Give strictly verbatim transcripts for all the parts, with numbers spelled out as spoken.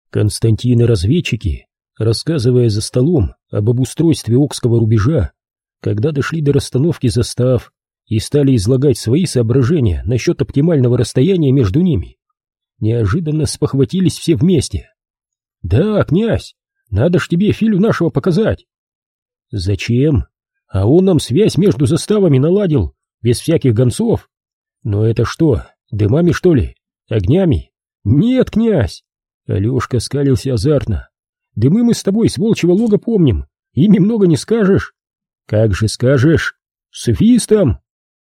Константин и разведчики, рассказывая за столом об обустройстве Окского рубежа, когда дошли до расстановки застав и стали излагать свои соображения насчет оптимального расстояния между ними, неожиданно спохватились все вместе. «Да, князь, надо ж тебе Филю нашего показать». «Зачем? А он нам связь между заставами наладил, без всяких гонцов. Но это что, дымами, что ли? Огнями?» «Нет, князь!» Алешка скалился азартно. «Дымы мы с тобой с волчьего лога помним, ими много не скажешь». «Как же скажешь? Свистом!»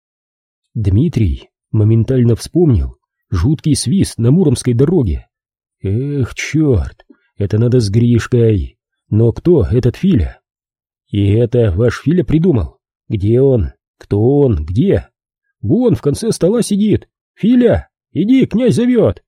Дмитрий моментально вспомнил жуткий свист на Муромской дороге. «Эх, черт, это надо с Гришкой. Но кто этот Филя?» «И это ваш Филя придумал? Где он? Кто он? Где?» «Вон в конце стола сидит. Филя, иди, князь зовет!»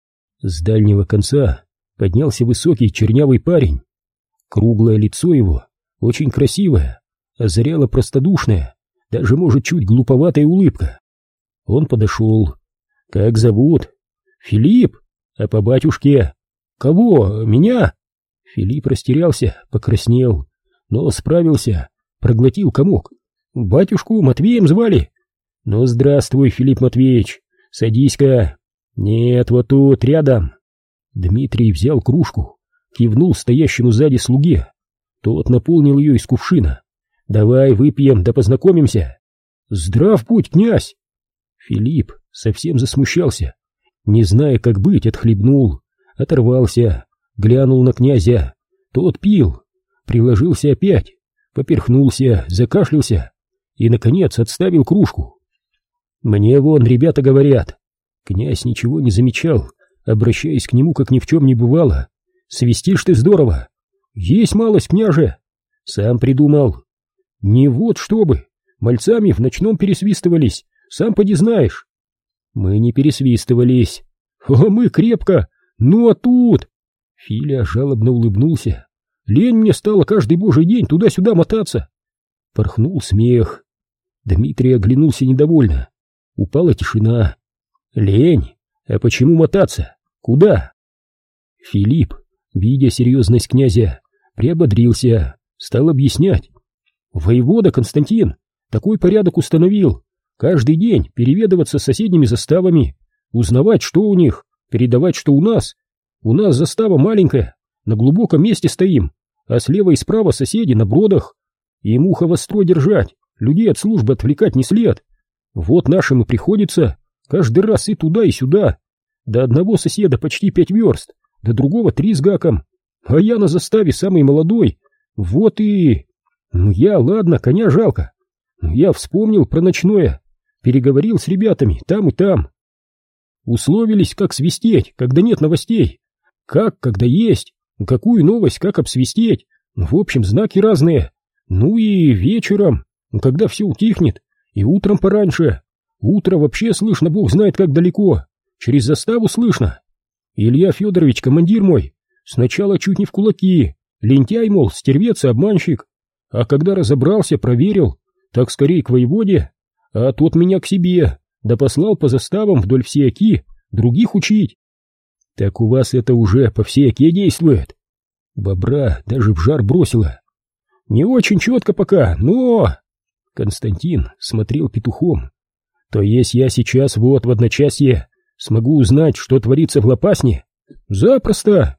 С дальнего конца поднялся высокий чернявый парень. Круглое лицо его, очень красивое, озаряла простодушная, даже, может, чуть глуповатая улыбка. Он подошел. «Как зовут?» «Филипп. А по батюшке?» «Кого? Меня?» Филипп растерялся, покраснел, но справился, проглотил комок. «Батюшку Матвеем звали?» «Ну, здравствуй, Филипп Матвеевич, садись-ка». «Нет, вот тут, рядом». Дмитрий взял кружку, кивнул стоящему сзади слуге. Тот наполнил ее из кувшина. «Давай выпьем, да познакомимся». «Здрав будь, князь!» Филипп совсем засмущался, не зная, как быть, отхлебнул, оторвался, глянул на князя. Тот пил, приложился опять, поперхнулся, закашлялся и, наконец, отставил кружку. «Мне вон ребята говорят». Князь ничего не замечал, обращаясь к нему, как ни в чем не бывало. «Свистишь ты здорово!» «Есть малость, княже!» «Сам придумал!» «Не вот чтобы! Мальцами в ночном пересвистывались, сам поди знаешь!» «Мы не пересвистывались!» «А мы крепко! Ну а тут...» Филя жалобно улыбнулся. «Лень мне стало каждый божий день туда-сюда мотаться!» Порхнул смех. Дмитрий оглянулся недовольно. Упала тишина. «Лень? А почему мотаться? Куда?» Филипп, видя серьезность князя, приободрился, стал объяснять. «Воевода Константин такой порядок установил. Каждый день переведываться с соседними заставами, узнавать, что у них, передавать, что у нас. У нас застава маленькая, на глубоком месте стоим, а слева и справа соседи на бродах. Им ухо востро держать, людей от службы отвлекать не след. Вот нашим и приходится каждый раз и туда, и сюда. До одного соседа почти пять верст, до другого три с гаком. А я на заставе самый молодой. Вот и... Ну я, ладно, коня жалко. Я вспомнил про ночное, переговорил с ребятами там и там. Условились, как свистеть, когда нет новостей. Как, когда есть. Какую новость, как обсвистеть. В общем, знаки разные. Ну и вечером, когда все утихнет, и утром пораньше. Утро вообще слышно, бог знает как далеко. Через заставу слышно. Илья Федорович, командир мой, сначала чуть не в кулаки. Лентяй, мол, стервец и обманщик. А когда разобрался, проверил, так скорее к воеводе. А тот меня к себе, да послал по заставам вдоль всей оки других учить. Так у вас это уже по всей оке действует? Бобра даже в жар бросила. Не очень четко пока, но... Константин смотрел петухом. То есть я сейчас вот в одночасье смогу узнать, что творится в Лопасне? Запросто!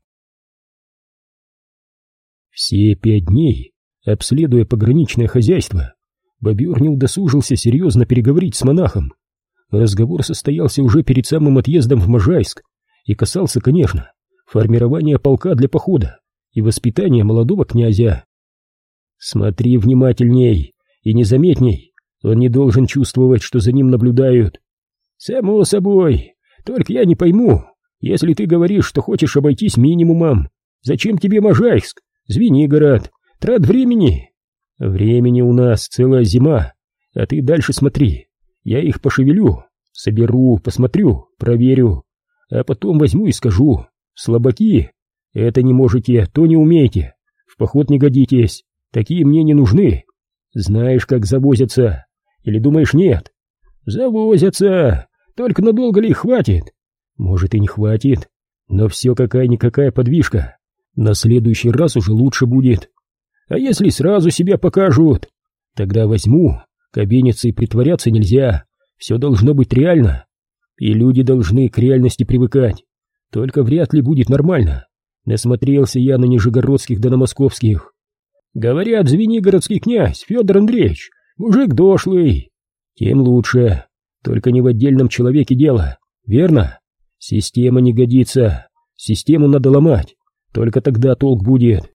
Все пять дней, обследуя пограничное хозяйство, бобер не удосужился серьезно переговорить с монахом. Разговор состоялся уже перед самым отъездом в Можайск и касался, конечно, формирования полка для похода и воспитания молодого князя. «Смотри внимательней и незаметней. Он не должен чувствовать, что за ним наблюдают». «Само собой. Только я не пойму, если ты говоришь, что хочешь обойтись минимумом, зачем тебе Можайск, Звенигород, трат времени?» «Времени у нас целая зима, а ты дальше смотри. Я их пошевелю, соберу, посмотрю, проверю, а потом возьму и скажу: слабаки, это не можете, то не умеете, в поход не годитесь, такие мне не нужны. Знаешь, как завозятся? Или думаешь, нет?» «Завозятся, только надолго ли их хватит?» «Может, и не хватит, Но все какая-никакая подвижка. На следующий раз уже лучше будет. А если сразу себя покажут? Тогда возьму. Кабениться и притворяться нельзя. Все должно быть реально. И люди должны к реальности привыкать. Только вряд ли будет нормально. Насмотрелся я на нижегородских да на московских. Говорят, звенигородский князь Федор Андреевич мужик дошлый. Тем лучше. Только не в отдельном человеке дело. Верно? Система не годится. Систему надо ломать. Только тогда толк будет.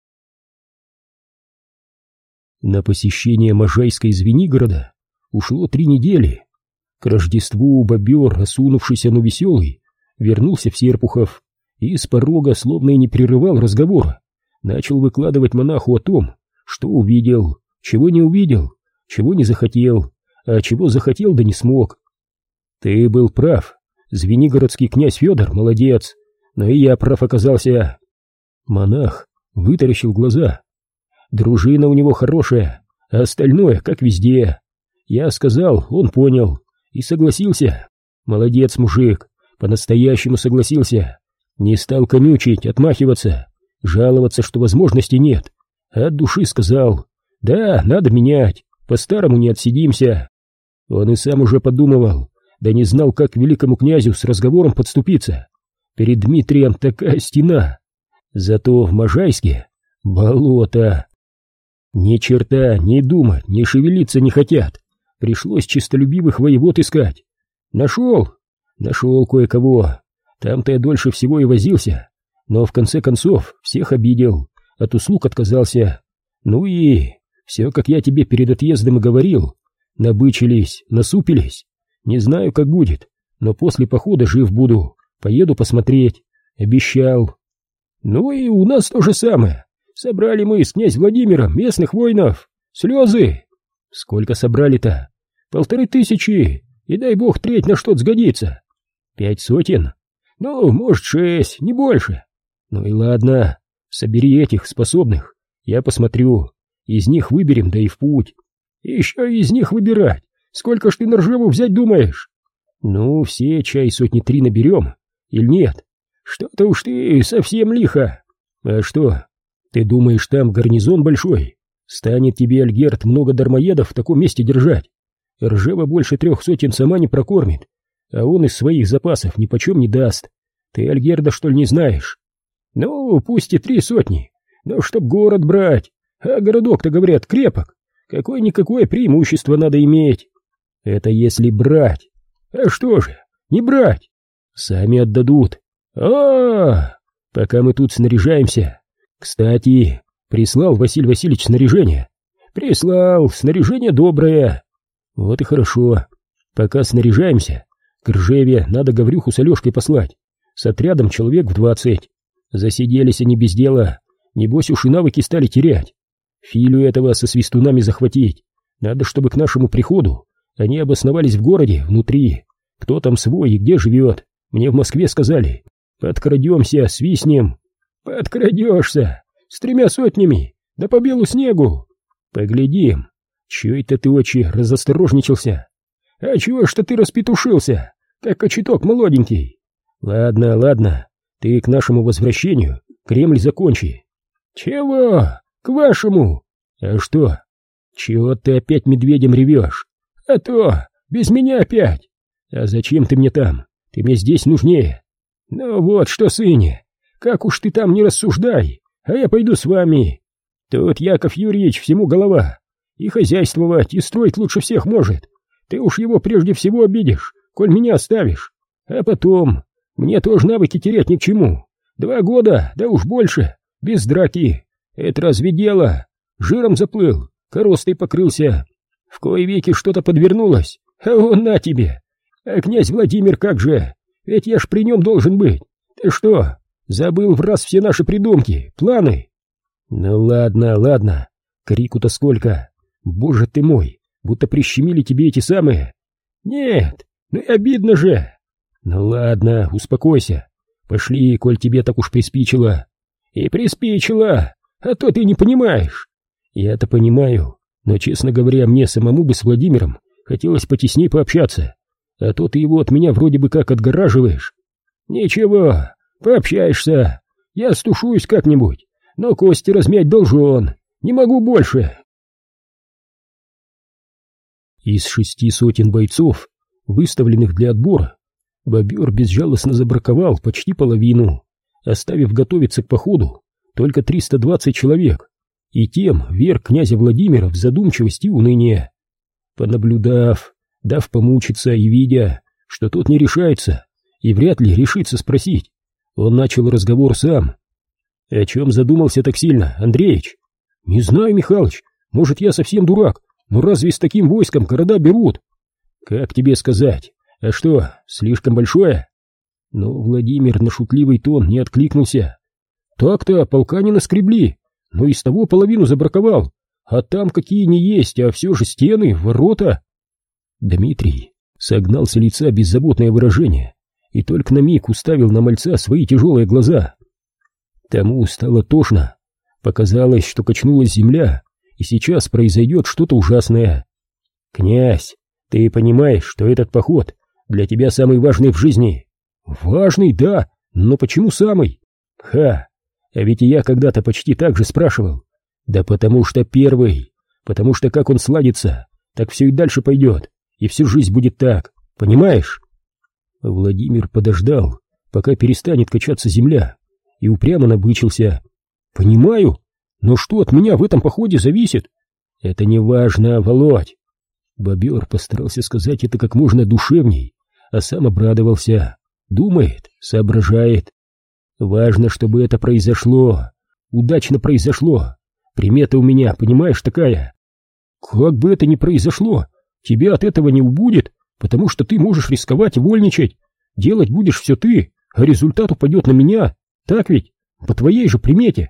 На посещение Можайска из Звенигорода ушло три недели. К Рождеству бобер, осунувшийся, но веселый, вернулся в Серпухов и с порога, словно и не прерывал разговора, начал выкладывать монаху о том, что увидел, чего не увидел, чего не захотел, а чего захотел да не смог. Ты был прав, звенигородский князь Федор молодец, но и я прав оказался. Монах вытаращил глаза. Дружина у него хорошая, а остальное как везде. Я сказал, он понял и согласился. Молодец мужик, по-настоящему согласился. Не стал конючить, отмахиваться, жаловаться, что возможности нет. А от души сказал, да, надо менять, по-старому не отсидимся. Он и сам уже подумывал, да не знал, как к великому князю с разговором подступиться. Перед Дмитрием такая стена. Зато в Можайске болото. Ни черта, ни думать, ни шевелиться не хотят. Пришлось чистолюбивых воевод искать. Нашел, нашел кое-кого. Там-то я дольше всего и возился, но в конце концов всех обидел, от услуг отказался. Ну и все, как я тебе перед отъездом и говорил. Набычились, насупились. Не знаю, как будет, но после похода жив буду. Поеду посмотреть. Обещал. Ну и у нас то же самое. Собрали мы с князь Владимиром местных воинов. Слезы. Сколько собрали-то? Полторы тысячи. И дай бог треть на что-то сгодится. Пять сотен? Ну, может, шесть, не больше. Ну и ладно. Собери этих способных. Я посмотрю. Из них выберем, да и в путь. Еще из них выбирать. Сколько ж ты на Ржеву взять думаешь? Ну, все чай сотни три наберем. Или нет? Что-то уж ты совсем лихо. А что? Ты думаешь, там гарнизон большой? Станет тебе Альгерд много дармоедов в таком месте держать? Ржева больше трех сотен сама не прокормит, а он из своих запасов нипочем не даст. Ты Альгерда, что ли, не знаешь? Ну, пусть и три сотни, но чтоб город брать. А городок-то, говорят, крепок. Какое-никакое преимущество надо иметь. Это если брать. А что же, не брать? Сами отдадут. А-а-а! Пока мы тут снаряжаемся. Кстати, прислал Василий Васильевич снаряжение. Прислал, снаряжение доброе. Вот и хорошо. Пока снаряжаемся, к Ржеве надо Гаврюху с Алешкой послать. С отрядом человек в двадцать. Засиделись они без дела. Небось уж и навыки стали терять. Филю этого со свистунами захватить. Надо, чтобы к нашему приходу они обосновались в городе, внутри. Кто там свой и где живет, мне в Москве сказали. Подкрадемся, свистнем. Подкрадешься. С тремя сотнями. Да по белу снегу. Поглядим. Чё это ты, очи, разосторожничался? А чего ж-то ты распетушился, как кочеток молоденький? Ладно, ладно. Ты к нашему возвращению Кремль закончи. Чего? К вашему? А что? Чего ты опять медведем ревешь? А то, без меня опять. А зачем ты мне там? Ты мне здесь нужнее. Ну вот что, сыне, как уж ты там не рассуждай, а я пойду с вами. Тут Яков Юрьевич всему голова. И хозяйствовать, и строить лучше всех может. Ты уж его прежде всего обидишь, коль меня оставишь. А потом, мне тоже навыки терять ни к чему. Два года, да уж больше, без драки. Это разве дело? Жиром заплыл, коростой покрылся. В кои веки что-то подвернулось, а он на тебе. А князь Владимир как же? Ведь я ж при нем должен быть. Ты что, забыл в раз все наши придумки, планы? Ну ладно, ладно, крику-то сколько. Боже ты мой, будто прищемили тебе эти самые. Нет, ну и обидно же. Ну ладно, успокойся. Пошли, коль тебе так уж приспичило. И приспичило, а то ты не понимаешь. Я-то понимаю, но, честно говоря, мне самому бы с Владимиром хотелось потеснее пообщаться. А то ты его от меня вроде бы как отгораживаешь. Ничего, Пообщаешься. Я стушусь как-нибудь, но кости размять должен. Не могу больше. Из шести сотен бойцов, выставленных для отбора, бобер безжалостно забраковал почти половину, оставив готовиться к походу только триста двадцать человек, и тем вверг князя Владимира в задумчивость и уныние. Понаблюдав, дав помучиться и видя, что тот не решается и вряд ли решится спросить, он начал разговор сам. «О чем задумался так сильно, Андреич?» «Не знаю, Михалыч, может, я совсем дурак, но разве с таким войском города берут?» «Как тебе сказать? А что, слишком большое?» Но Владимир на шутливый тон не откликнулся. «Так-то полка не наскребли, но из того половину забраковал, а там какие не есть, а все же стены, ворота». Дмитрий согнал с лица беззаботное выражение и только на миг уставил на мальца свои тяжелые глаза. Тому стало тошно. Показалось, что качнулась земля, и сейчас произойдет что-то ужасное. «Князь, ты понимаешь, что этот поход для тебя самый важный в жизни?» «Важный, да, но почему самый?» «Ха, а ведь и я когда-то почти так же спрашивал». «Да потому что первый, потому что как он сладится, так все и дальше пойдет, и всю жизнь будет так, понимаешь?» Владимир подождал, пока перестанет качаться земля, и упрямо набычился. «Понимаю, но что от меня в этом походе зависит?» «Это не важно, Володь!» Бобер постарался сказать это как можно душевней, а сам обрадовался. Думает, соображает. «Важно, чтобы это произошло, удачно произошло. Примета у меня, понимаешь, такая. Как бы это ни произошло, тебе от этого не убудет, потому что ты можешь рисковать и вольничать. Делать будешь все ты, а результат упадет на меня. Так ведь? По твоей же примете».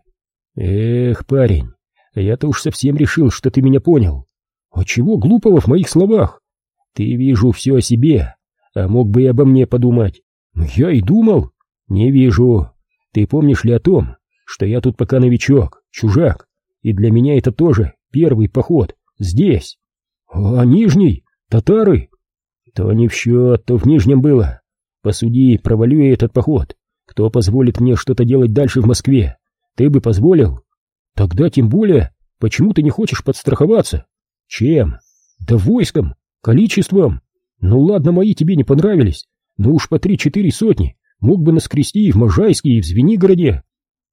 «Эх, парень, я-то уж совсем решил, что ты меня понял. А чего глупого в моих словах? Ты, вижу, все о себе, а мог бы и обо мне подумать». «Я и думал». «Не вижу. Ты помнишь ли о том, что я тут пока новичок, чужак, и для меня это тоже первый поход здесь?» «А Нижний? Татары?» «То не в счет, то в Нижнем было. Посуди, провалю я этот поход. Кто позволит мне что-то делать дальше в Москве? Ты бы позволил?» «Тогда тем более, почему ты не хочешь подстраховаться?» «Чем?» «Да войском, количеством. Ну ладно, мои тебе не понравились, но уж по три-четыре сотни мог бы наскрести и в Можайске, и в Звенигороде».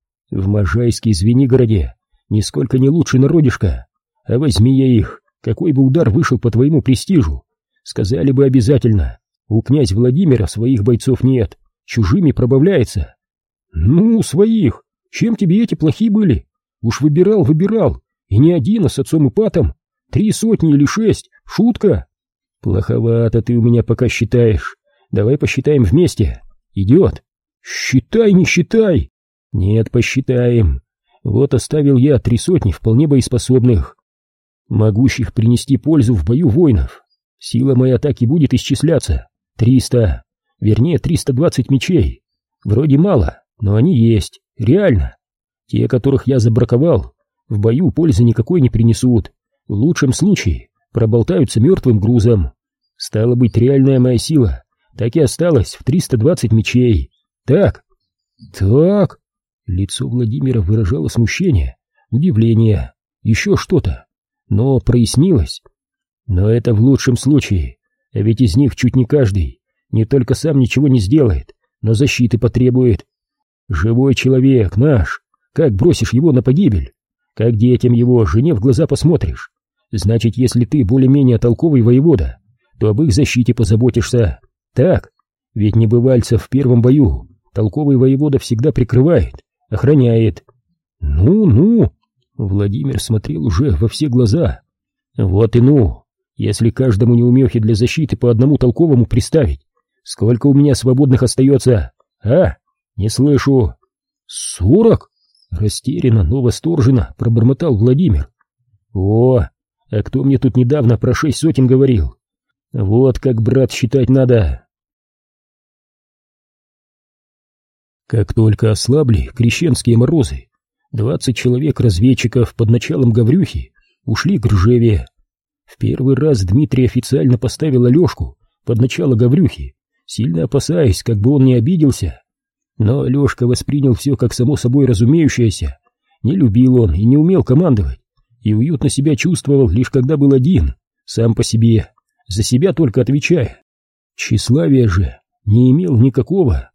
«В Можайске и Звенигороде нисколько не лучше народишко. А возьми я их, какой бы удар вышел по твоему престижу. Сказали бы обязательно, у князя Владимира своих бойцов нет, чужими пробавляется». «Ну, своих, чем тебе эти плохие были? Уж выбирал, выбирал, и не один, а с отцом Ипатом. Три сотни или шесть, шутка?» «Плоховато ты у меня пока считаешь. Давай посчитаем вместе. Идет?» «Считай, не считай!» «Нет, посчитаем. Вот оставил я три сотни вполне боеспособных, могущих принести пользу в бою воинов. Сила моя так и будет исчисляться. Триста, вернее триста двадцать мечей. Вроде мало, но они есть, реально. Те, которых я забраковал, в бою пользы никакой не принесут. В лучшем случае проболтаются мертвым грузом. Стало быть, реальная моя сила так и осталась в триста двадцать мечей. Так?» «Так...» Лицо Владимира выражало смущение, удивление, еще что-то, но прояснилось. «Но это в лучшем случае, а ведь из них чуть не каждый не только сам ничего не сделает, но защиты потребует. Живой человек наш, как бросишь его на погибель? Как детям его, жене в глаза посмотришь? Значит, если ты более-менее толковый воевода, то об их защите позаботишься. Так? Ведь небывальцев в первом бою толковый воевода всегда прикрывает, охраняет». «Ну-ну», Владимир смотрел уже во все глаза. «Вот и ну, если каждому неумехе для защиты по одному толковому приставить, сколько у меня свободных остается? А? Не слышу». «Сорок?» Растерянно, но восторженно пробормотал Владимир. «О, а кто мне тут недавно про шесть сотен говорил? Вот как, брат, считать надо». Как только ослабли крещенские морозы, двадцать человек разведчиков под началом Гаврюхи ушли к Ржеве. В первый раз Дмитрий официально поставил Алешку под начало Гаврюхи, сильно опасаясь, как бы он не обиделся. Но Лёшка воспринял все как само собой разумеющееся. Не любил он и не умел командовать, и уютно себя чувствовал лишь когда был один, сам по себе, за себя только отвечая. Тщеславия же не имел никакого.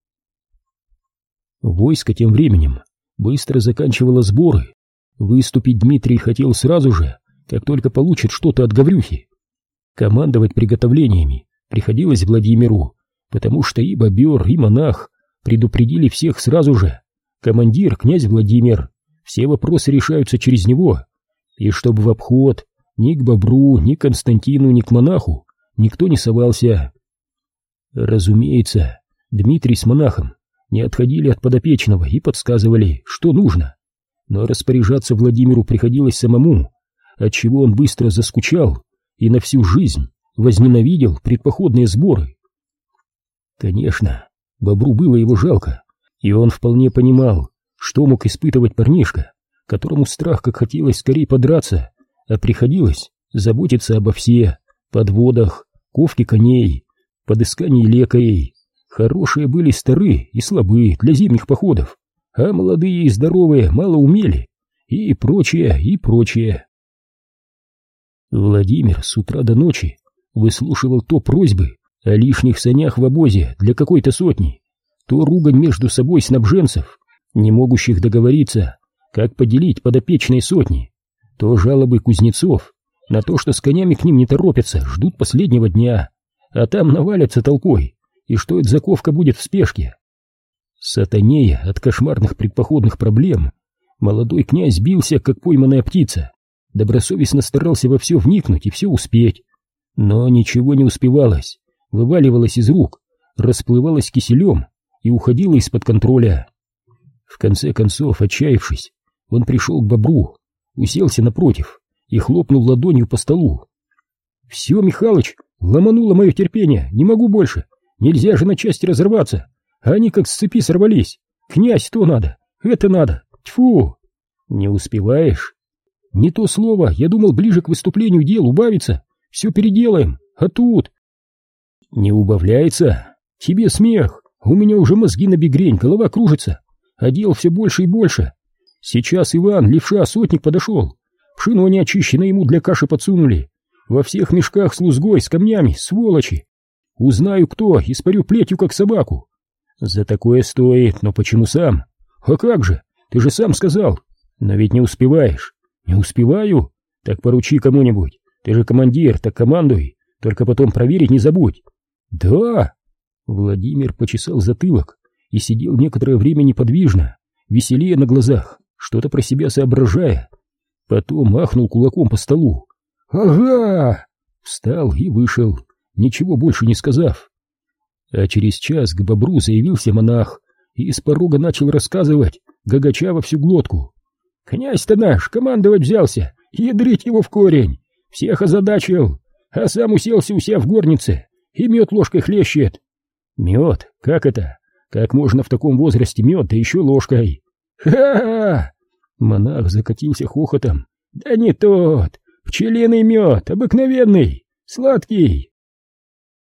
Войско тем временем быстро заканчивало сборы. Выступить Дмитрий хотел сразу же, как только получит что-то от Гаврюхи. Командовать приготовлениями приходилось Владимиру, потому что и бобер, и монах предупредили всех сразу же. Командир, князь Владимир, все вопросы решаются через него, и чтобы в обход ни к бобру, ни к Константину, ни к монаху никто не совался. Разумеется, Дмитрий с монахом не отходили от подопечного и подсказывали, что нужно, но распоряжаться Владимиру приходилось самому, отчего он быстро заскучал и на всю жизнь возненавидел предпоходные сборы. Конечно, бобру было его жалко, и он вполне понимал, что мог испытывать парнишка, которому страх как хотелось скорее подраться, а приходилось заботиться обо все, подводах, ковке коней, подыскании лекарей. Хорошие были стары и слабые для зимних походов, а молодые и здоровые мало умели, и прочее, и прочее. Владимир с утра до ночи выслушивал то просьбы о лишних санях в обозе для какой-то сотни, то ругань между собой снабженцев, не могущих договориться, как поделить подопечные сотни, то жалобы кузнецов на то, что с конями к ним не торопятся, ждут последнего дня, а там навалятся толпой, и что эта заковка будет в спешке. Сатанея от кошмарных предпоходных проблем, молодой князь бился, как пойманная птица, добросовестно старался во все вникнуть и все успеть, но ничего не успевалось, вываливалось из рук, расплывалось киселем и уходило из-под контроля. В конце концов, отчаявшись, он пришел к бобру, уселся напротив и хлопнул ладонью по столу. «Все, Михалыч, ломануло мое терпение, не могу больше, нельзя же на части разорваться, а они как с цепи сорвались. Князь, то надо, это надо, тьфу!» «Не успеваешь?» «Не то слово, я думал ближе к выступлению дел убавится, все переделаем, а тут...» «Не убавляется? Тебе смех, у меня уже мозги на бигрень, голова кружится, а дел все больше и больше. Сейчас Иван, левша, сотник подошел, пшено неочищенное ему для каши подсунули, во всех мешках с лузгой, с камнями, сволочи. Узнаю кто, и спорю плетью, как собаку. За такое стоит, но почему сам? А как же, ты же сам сказал, но ведь не успеваешь». «Не успеваю? Так поручи кому-нибудь, ты же командир, так командуй, только потом проверить не забудь». «Да!» Владимир почесал затылок и сидел некоторое время неподвижно, веселее на глазах, что-то про себя соображая. Потом махнул кулаком по столу. «Ага!» Встал и вышел, ничего больше не сказав. А через час к бобру заявился монах и с порога начал рассказывать, гагача во всю глотку. «Князь-то наш командовать взялся, ядрить его в корень, всех озадачил, а сам уселся у себя в горнице и мед ложкой хлещет». «Мед? Как это? Как можно в таком возрасте мед, да еще ложкой?» «Ха-ха-ха!» Монах закатился хохотом. «Да не тот, пчелиный мед, обыкновенный, сладкий,